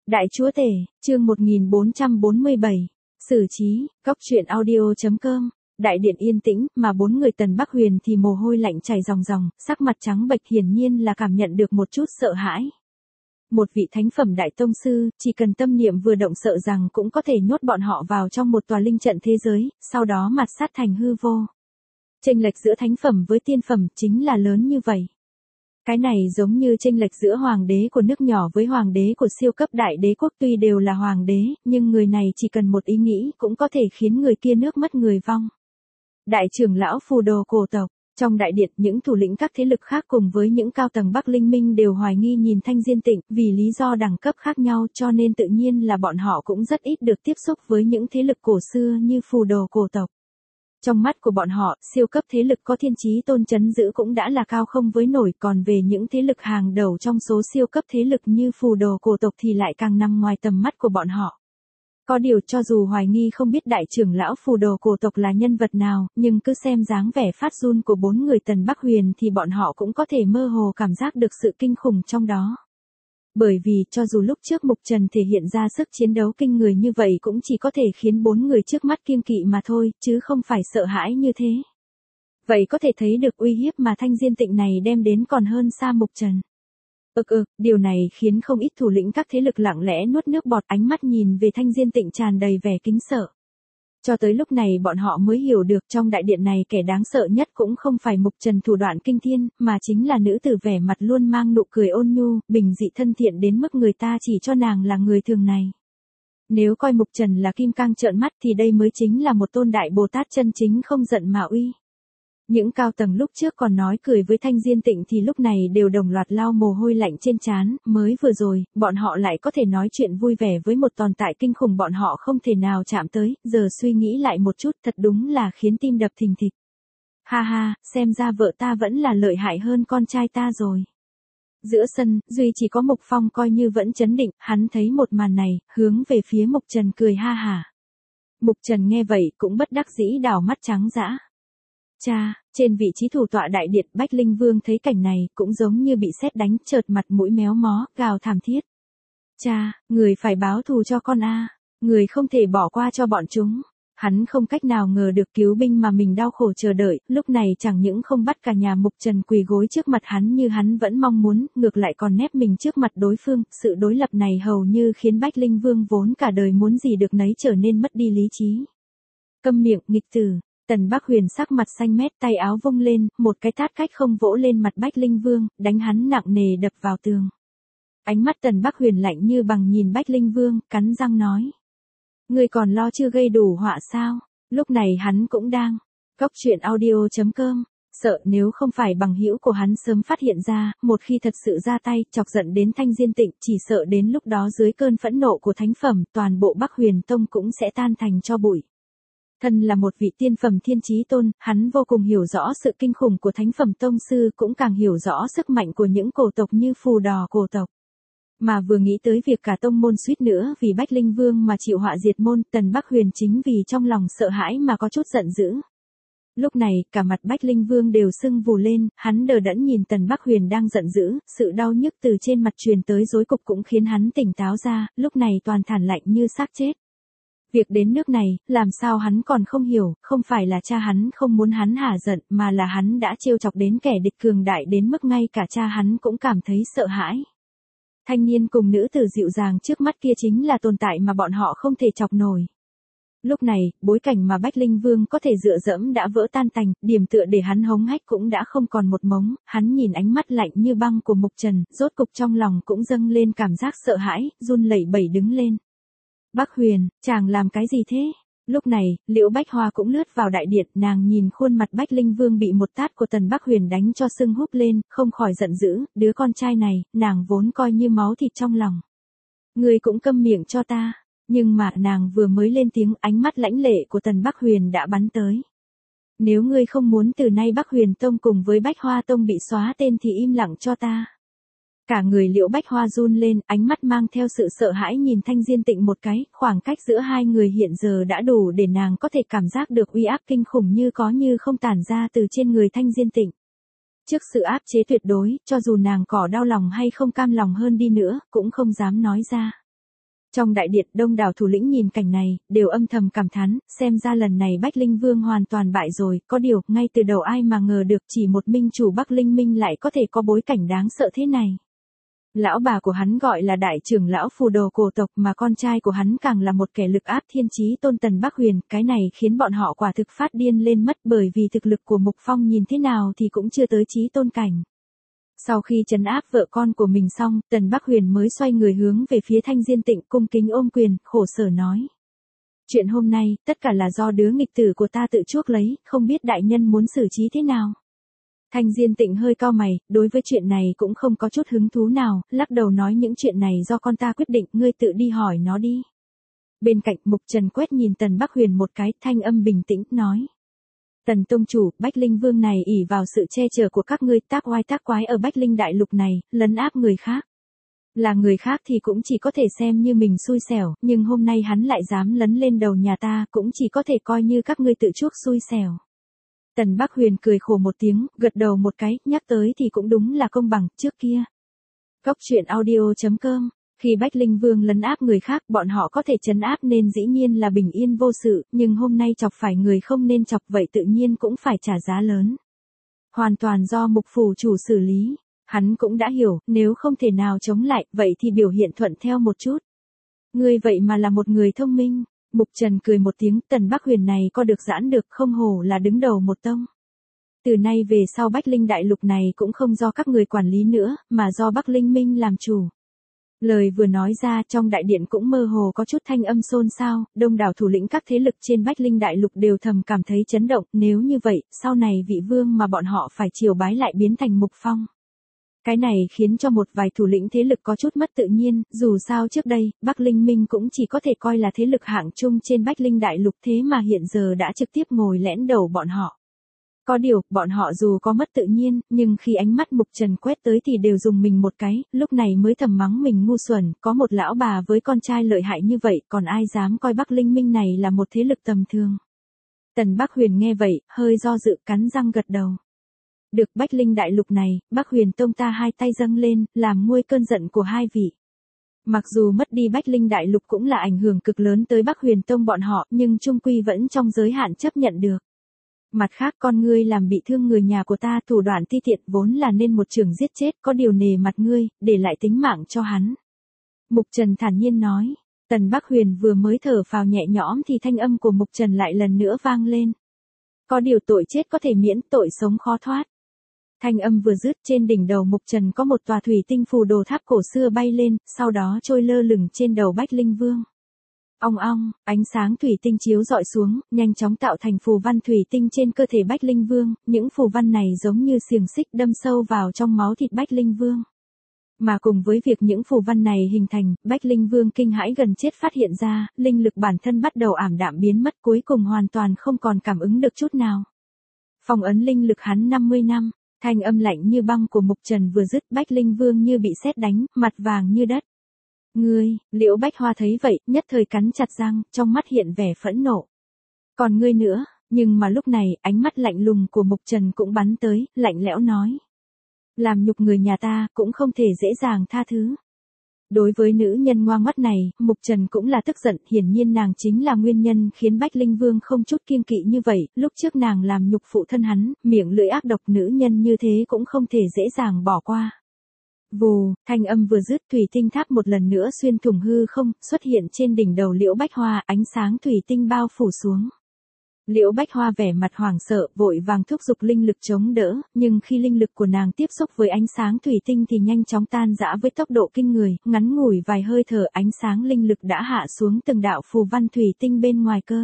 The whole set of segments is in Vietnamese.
Đại chúa tể, chương 1447. Xử trí, Cóc truyện audio.com. Đại điện yên tĩnh, mà bốn người Tần Bắc Huyền thì mồ hôi lạnh chảy ròng ròng, sắc mặt trắng bệch, hiển nhiên là cảm nhận được một chút sợ hãi. Một vị thánh phẩm đại tông sư, chỉ cần tâm niệm vừa động sợ rằng cũng có thể nhốt bọn họ vào trong một tòa linh trận thế giới, sau đó mạt sát thành hư vô. Chênh lệch giữa thánh phẩm với tiên phẩm chính là lớn như vậy. Cái này giống như chênh lệch giữa hoàng đế của nước nhỏ với hoàng đế của siêu cấp đại đế quốc, tuy đều là hoàng đế, nhưng người này chỉ cần một ý nghĩ cũng có thể khiến người kia nước mất người vong. Đại trưởng lão phù đồ cổ tộc, trong đại điện những thủ lĩnh các thế lực khác cùng với những cao tầng Bắc Linh Minh đều hoài nghi nhìn Thanh Diên Tịnh, vì lý do đẳng cấp khác nhau cho nên tự nhiên là bọn họ cũng rất ít được tiếp xúc với những thế lực cổ xưa như phù đồ cổ tộc. Trong mắt của bọn họ, siêu cấp thế lực có thiên chí tôn trấn giữ cũng đã là cao không với nổi, còn về những thế lực hàng đầu trong số siêu cấp thế lực như phù đồ cổ tộc thì lại càng nằm ngoài tầm mắt của bọn họ. Có điều cho dù hoài nghi không biết đại trưởng lão phù đồ cổ tộc là nhân vật nào, nhưng cứ xem dáng vẻ phát run của bốn người Tần Bắc Huyền thì bọn họ cũng có thể mơ hồ cảm giác được sự kinh khủng trong đó. Bởi vì cho dù lúc trước Mục Trần thể hiện ra sức chiến đấu kinh người như vậy cũng chỉ có thể khiến bốn người trước mắt kiêng kỵ mà thôi, chứ không phải sợ hãi như thế. Vậy có thể thấy được uy hiếp mà Thanh Diên Tịnh này đem đến còn hơn xa Mục Trần. Điều này khiến không ít thủ lĩnh các thế lực lặng lẽ nuốt nước bọt, ánh mắt nhìn về Thanh Diên Tịnh tràn đầy vẻ kính sợ. Cho tới lúc này bọn họ mới hiểu được trong đại điện này kẻ đáng sợ nhất cũng không phải Mục Trần thủ đoạn kinh thiên, mà chính là nữ tử vẻ mặt luôn mang nụ cười ôn nhu, bình dị thân thiện đến mức người ta chỉ cho nàng là người thường này. Nếu coi Mục Trần là kim cang trợn mắt thì đây mới chính là một tôn đại Bồ Tát chân chính không giận mà uy. Những cao tầng lúc trước còn nói cười với Thanh Diên Tịnh thì lúc này đều đồng loạt lau mồ hôi lạnh trên trán, mới vừa rồi, bọn họ lại có thể nói chuyện vui vẻ với một tồn tại kinh khủng bọn họ không thể nào chạm tới, giờ suy nghĩ lại một chút thật đúng là khiến tim đập thình thịch. Ha ha, xem ra vợ ta vẫn là lợi hại hơn con trai ta rồi. Giữa sân, duy chỉ có Mục Phong coi như vẫn chấn định, hắn thấy một màn này, hướng về phía Mục Trần cười ha hả. Mục Trần nghe vậy cũng bất đắc dĩ đảo mắt trắng dã. Cha, trên vị trí thủ tọa đại điện Bách Linh Vương thấy cảnh này cũng giống như bị sét đánh, chợt mặt mũi méo mó, gào thảm thiết. Cha, người phải báo thù cho con a, người không thể bỏ qua cho bọn chúng. Hắn không cách nào ngờ được cứu binh mà mình đau khổ chờ đợi, lúc này chẳng những không bắt cả nhà Mục Trần quỳ gối trước mặt hắn như hắn vẫn mong muốn, ngược lại còn nép mình trước mặt đối phương, sự đối lập này hầu như khiến Bách Linh Vương vốn cả đời muốn gì được nấy trở nên mất đi lý trí. Câm miệng, nghịch tử. Tần Bắc Huyền sắc mặt xanh mét, tay áo vung lên, một cái tát cách không vỗ lên mặt Bách Linh Vương, đánh hắn nặng nề đập vào tường. Ánh mắt Tần Bắc Huyền lạnh như bằng nhìn Bách Linh Vương, cắn răng nói. Ngươi còn lo chưa gây đủ họa sao? Lúc này hắn cũng đang. Cóc truyện audio.com. Sợ nếu không phải bằng hữu của hắn sớm phát hiện ra, một khi thật sự ra tay, chọc giận đến Thanh Diên Tịnh, chỉ sợ đến lúc đó dưới cơn phẫn nộ của thánh phẩm, toàn bộ Bắc Huyền Tông cũng sẽ tan thành tro bụi. Thân là một vị tiên phẩm thiên chí tôn, hắn vô cùng hiểu rõ sự kinh khủng của thánh phẩm tông sư, cũng càng hiểu rõ sức mạnh của những cổ tộc như phù đò cổ tộc. Mà vừa nghĩ tới việc cả tông môn suýt nữa vì Bách Linh Vương mà chịu họa diệt môn, Tần Bắc Huyền chính vì trong lòng sợ hãi mà có chút giận dữ. Lúc này, cả mặt Bách Linh Vương đều sưng vù lên, hắn đờ đẫn nhìn Tần Bắc Huyền đang giận dữ, sự đau nhức từ trên mặt truyền tới rối cục cũng khiến hắn tỉnh táo ra, lúc này toàn thản lạnh như xác chết. Việc đến nước này, làm sao hắn còn không hiểu, không phải là cha hắn không muốn hắn hả giận, mà là hắn đã trêu chọc đến kẻ địch cường đại đến mức ngay cả cha hắn cũng cảm thấy sợ hãi. Thanh niên cùng nữ tử dịu dàng trước mắt kia chính là tồn tại mà bọn họ không thể chọc nổi. Lúc này, bối cảnh mà Bách Linh Vương có thể dựa dẫm đã vỡ tan tành, điểm tựa để hắn hống hách cũng đã không còn một mống, hắn nhìn ánh mắt lạnh như băng của Mục Trần, rốt cục trong lòng cũng dâng lên cảm giác sợ hãi, run lẩy bẩy đứng lên. Bắc Huyền, chàng làm cái gì thế? Lúc này, Liễu Bách Hoa cũng lướt vào đại điện, nàng nhìn khuôn mặt Bách Linh Vương bị một tát của Tần Bắc Huyền đánh cho sưng húp lên, không khỏi giận dữ, đứa con trai này, nàng vốn coi như máu thịt trong lòng. Ngươi cũng câm miệng cho ta, nhưng mà nàng vừa mới lên tiếng, ánh mắt lãnh lệ của Tần Bắc Huyền đã bắn tới. Nếu ngươi không muốn từ nay Bắc Huyền Tông cùng với Bách Hoa Tông bị xóa tên thì im lặng cho ta. Cả người Liễu Bách Hoa run lên, ánh mắt mang theo sự sợ hãi nhìn Thanh Diên Tịnh một cái, khoảng cách giữa hai người hiện giờ đã đủ để nàng có thể cảm giác được uy áp kinh khủng như có như không tản ra từ trên người Thanh Diên Tịnh. Trước sự áp chế tuyệt đối, cho dù nàng có đau lòng hay không cam lòng hơn đi nữa, cũng không dám nói ra. Trong đại điện đông đảo thủ lĩnh nhìn cảnh này, đều âm thầm cảm thán, xem ra lần này Bách Linh Vương hoàn toàn bại rồi, có điều, ngay từ đầu ai mà ngờ được chỉ một minh chủ Bắc Linh Minh lại có thể có bối cảnh đáng sợ thế này. Lão bà của hắn gọi là đại trưởng lão phù đồ cổ tộc mà con trai của hắn càng là một kẻ lực áp thiên chí tôn Tần Bắc Huyền, cái này khiến bọn họ quả thực phát điên lên mất bởi vì thực lực của Mục Phong nhìn thế nào thì cũng chưa tới chí tôn cảnh. Sau khi trấn áp vợ con của mình xong, Tần Bắc Huyền mới xoay người hướng về phía Thanh Diên Tịnh cung kính ôm quyền, khổ sở nói. Chuyện hôm nay, tất cả là do đứa nghịch tử của ta tự chuốc lấy, không biết đại nhân muốn xử trí thế nào. Thanh Diên Tịnh hơi cau mày, đối với chuyện này cũng không có chút hứng thú nào, lắc đầu nói những chuyện này do con ta quyết định, ngươi tự đi hỏi nó đi. Bên cạnh Mục Trần quét nhìn Tần Bắc Huyền một cái, thanh âm bình tĩnh, nói. Tần tông chủ, Bách Linh Vương này ỷ vào sự che chở của các ngươi tác oai tác quái ở Bách Linh Đại Lục này, lấn áp người khác. Là người khác thì cũng chỉ có thể xem như mình xui xẻo, nhưng hôm nay hắn lại dám lấn lên đầu nhà ta, cũng chỉ có thể coi như các ngươi tự chuốc xui xẻo. Tần Bắc Huyền cười khổ một tiếng, gật đầu một cái, nhắc tới thì cũng đúng là công bằng, trước kia. Cốc truyện audio.com. Khi Bách Linh Vương lấn áp người khác, bọn họ có thể trấn áp nên dĩ nhiên là bình yên vô sự, nhưng hôm nay chọc phải người không nên chọc vậy tự nhiên cũng phải trả giá lớn. Hoàn toàn do Mục phủ chủ xử lý. Hắn cũng đã hiểu, nếu không thể nào chống lại, vậy thì biểu hiện thuận theo một chút. Ngươi vậy mà là một người thông minh. Mục Trần cười một tiếng, Tần Bắc Huyền này có được giãn được, không hổ là đứng đầu một tông. Từ nay về sau Bách Linh Đại Lục này cũng không do các người quản lý nữa, mà do Bắc Linh Minh làm chủ. Lời vừa nói ra, trong đại điện cũng mơ hồ có chút thanh âm xôn xao, đông đảo thủ lĩnh các thế lực trên Bách Linh Đại Lục đều thầm cảm thấy chấn động, nếu như vậy, sau này vị vương mà bọn họ phải triều bái lại biến thành Mục Phong. Cái này khiến cho một vài thủ lĩnh thế lực có chút mất tự nhiên, dù sao trước đây, Bắc Linh Minh cũng chỉ có thể coi là thế lực hạng chung trên Bách Linh Đại Lục, thế mà hiện giờ đã trực tiếp ngồi lẽn đầu bọn họ. Có điều, bọn họ dù có mất tự nhiên, nhưng khi ánh mắt Mục Trần quét tới thì đều dùng mình một cái, lúc này mới thầm mắng mình ngu xuẩn, có một lão bà với con trai lợi hại như vậy, còn ai dám coi Bắc Linh Minh này là một thế lực tầm thường. Tần Bắc Huyền nghe vậy, hơi do dự, cắn răng gật đầu. Được Bách Linh Đại Lục này, Bắc Huyền Tông ta hai tay dâng lên, làm nguôi cơn giận của hai vị. Mặc dù mất đi Bách Linh Đại Lục cũng là ảnh hưởng cực lớn tới Bắc Huyền Tông bọn họ, nhưng chung quy vẫn trong giới hạn chấp nhận được. Mặt khác con ngươi làm bị thương người nhà của ta, thủ đoạn ti tiện vốn là nên một trường giết chết, có điều nề mặt ngươi, để lại tính mạng cho hắn. Mục Trần thản nhiên nói. Tần Bắc Huyền vừa mới thở phào nhẹ nhõm thì thanh âm của Mục Trần lại lần nữa vang lên. Có điều tội chết có thể miễn, tội sống khó thoát. Thanh âm vừa dứt, trên đỉnh đầu Mục Trần có một tòa thủy tinh phù đồ tháp cổ xưa bay lên, sau đó trôi lơ lửng trên đầu Bách Linh Vương. Ong ong, ánh sáng thủy tinh chiếu rọi xuống, nhanh chóng tạo thành phù văn thủy tinh trên cơ thể Bách Linh Vương, những phù văn này giống như xiềng xích đâm sâu vào trong máu thịt Bách Linh Vương. Mà cùng với việc những phù văn này hình thành, Bách Linh Vương kinh hãi gần chết phát hiện ra, linh lực bản thân bắt đầu ảm đạm biến mất, cuối cùng hoàn toàn không còn cảm ứng được chút nào. Phong ấn linh lực hắn 50 năm. Thanh âm lạnh như băng của Mục Trần vừa dứt, Bách Linh Vương như bị sét đánh, mặt vàng như đất. Ngươi, Liễu Bách Hoa thấy vậy, nhất thời cắn chặt răng, trong mắt hiện vẻ phẫn nộ. Còn ngươi nữa, nhưng mà lúc này, ánh mắt lạnh lùng của Mục Trần cũng bắn tới, lạnh lẽo nói. Làm nhục người nhà ta, cũng không thể dễ dàng tha thứ. Đối với nữ nhân ngoan ngoắt này, Mục Trần cũng là tức giận, hiển nhiên nàng chính là nguyên nhân khiến Bách Linh Vương không chút kiêng kỵ như vậy, lúc trước nàng làm nhục phụ thân hắn, miệng lưỡi ác độc nữ nhân như thế cũng không thể dễ dàng bỏ qua. Vù, thanh âm vừa dứt, thủy tinh tháp một lần nữa xuyên thủng hư không, xuất hiện trên đỉnh đầu Liễu Bách Hoa, ánh sáng thủy tinh bao phủ xuống. Liễu Bách Hoa vẻ mặt hoảng sợ, vội vàng thúc giục linh lực chống đỡ, nhưng khi linh lực của nàng tiếp xúc với ánh sáng thủy tinh thì nhanh chóng tan rã với tốc độ kinh người, ngắn ngủi vài hơi thở ánh sáng linh lực đã hạ xuống từng đạo phù văn thủy tinh bên ngoài cơ.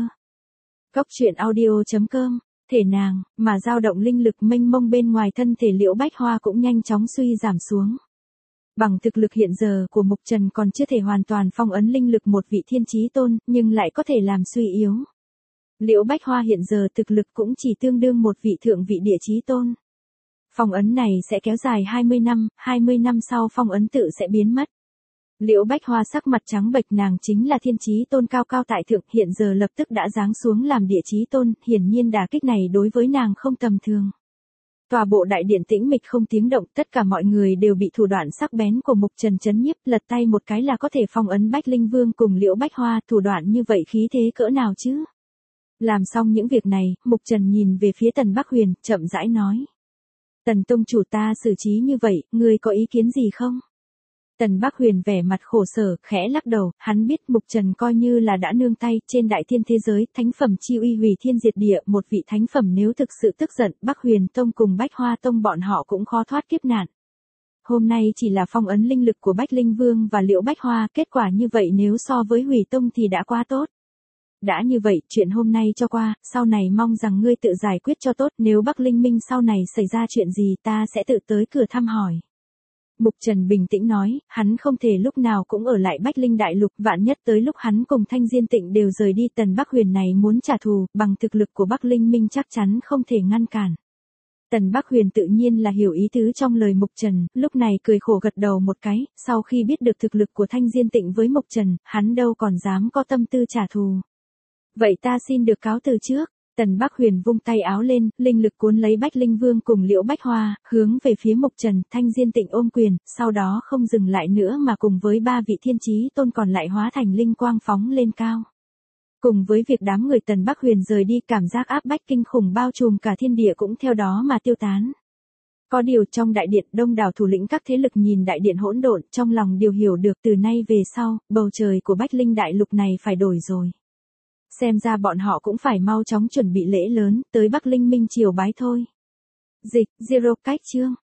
Cốc truyện audio.com, thể nàng, mà dao động linh lực mênh mông bên ngoài thân thể Liễu Bách Hoa cũng nhanh chóng suy giảm xuống. Bằng thực lực hiện giờ của Mục Trần còn chưa thể hoàn toàn phong ấn linh lực một vị thiên chí tôn, nhưng lại có thể làm suy yếu. Liễu Bách Hoa hiện giờ thực lực cũng chỉ tương đương một vị thượng vị địa chí tôn. Phong ấn này sẽ kéo dài 20 năm sau phong ấn tự sẽ biến mất. Liễu Bách Hoa sắc mặt trắng bệch, nàng chính là thiên chí tôn cao cao tại thượng, hiện giờ lập tức đã giáng xuống làm địa chí tôn, hiển nhiên đả kích này đối với nàng không tầm thường. Tòa bộ đại điện tĩnh mịch không tiếng động, tất cả mọi người đều bị thủ đoạn sắc bén của Mục Trần chấn nhiếp, lật tay một cái là có thể phong ấn Bách Linh Vương cùng Liễu Bách Hoa, thủ đoạn như vậy khí thế cỡ nào chứ? Làm xong những việc này, Mục Trần nhìn về phía Tần Bắc Huyền, chậm rãi nói. Tần tông chủ, ta xử trí như vậy, ngươi có ý kiến gì không? Tần Bắc Huyền vẻ mặt khổ sở, khẽ lắc đầu, hắn biết Mục Trần coi như là đã nương tay, trên đại thiên thế giới, thánh phẩm chi uy hủy thiên diệt địa, một vị thánh phẩm nếu thực sự tức giận, Bắc Huyền Tông cùng Bách Hoa Tông bọn họ cũng khó thoát kiếp nạn. Hôm nay chỉ là phong ấn linh lực của Bách Linh Vương và Liễu Bách Hoa, kết quả như vậy nếu so với hủy tông thì đã quá tốt. Đã như vậy, chuyện hôm nay cho qua, sau này mong rằng ngươi tự giải quyết cho tốt, nếu Bắc Linh Minh sau này xảy ra chuyện gì ta sẽ tự tới cửa thăm hỏi. Mục Trần bình tĩnh nói, hắn không thể lúc nào cũng ở lại Bách Linh Đại Lục, vạn nhất tới lúc hắn cùng Thanh Diên Tịnh đều rời đi, Tần Bắc Huyền này muốn trả thù, bằng thực lực của Bắc Linh Minh chắc chắn không thể ngăn cản. Tần Bắc Huyền tự nhiên là hiểu ý tứ trong lời Mục Trần, lúc này cười khổ gật đầu một cái, sau khi biết được thực lực của Thanh Diên Tịnh với Mục Trần, hắn đâu còn dám có tâm tư trả thù. Vậy ta xin được cáo từ trước. Tần Bắc Huyền vung tay áo lên, linh lực cuốn lấy Bách Linh Vương cùng Liễu Bách Hoa, hướng về phía Mục Trần, Thanh Diên Tịnh ôm quyền, sau đó không dừng lại nữa mà cùng với ba vị thiên chí tôn còn lại hóa thành linh quang phóng lên cao. Cùng với việc đám người Tần Bắc Huyền rời đi, cảm giác áp bách kinh khủng bao trùm cả thiên địa cũng theo đó mà tiêu tán. Có điều trong đại điện, đông đảo thủ lĩnh các thế lực nhìn đại điện hỗn độn, trong lòng đều hiểu được từ nay về sau, bầu trời của Bách Linh Đại Lục này phải đổi rồi. Xem ra bọn họ cũng phải mau chóng chuẩn bị lễ lớn, tới Bắc Linh Minh triều bái thôi. Dịch, Zero cách chương.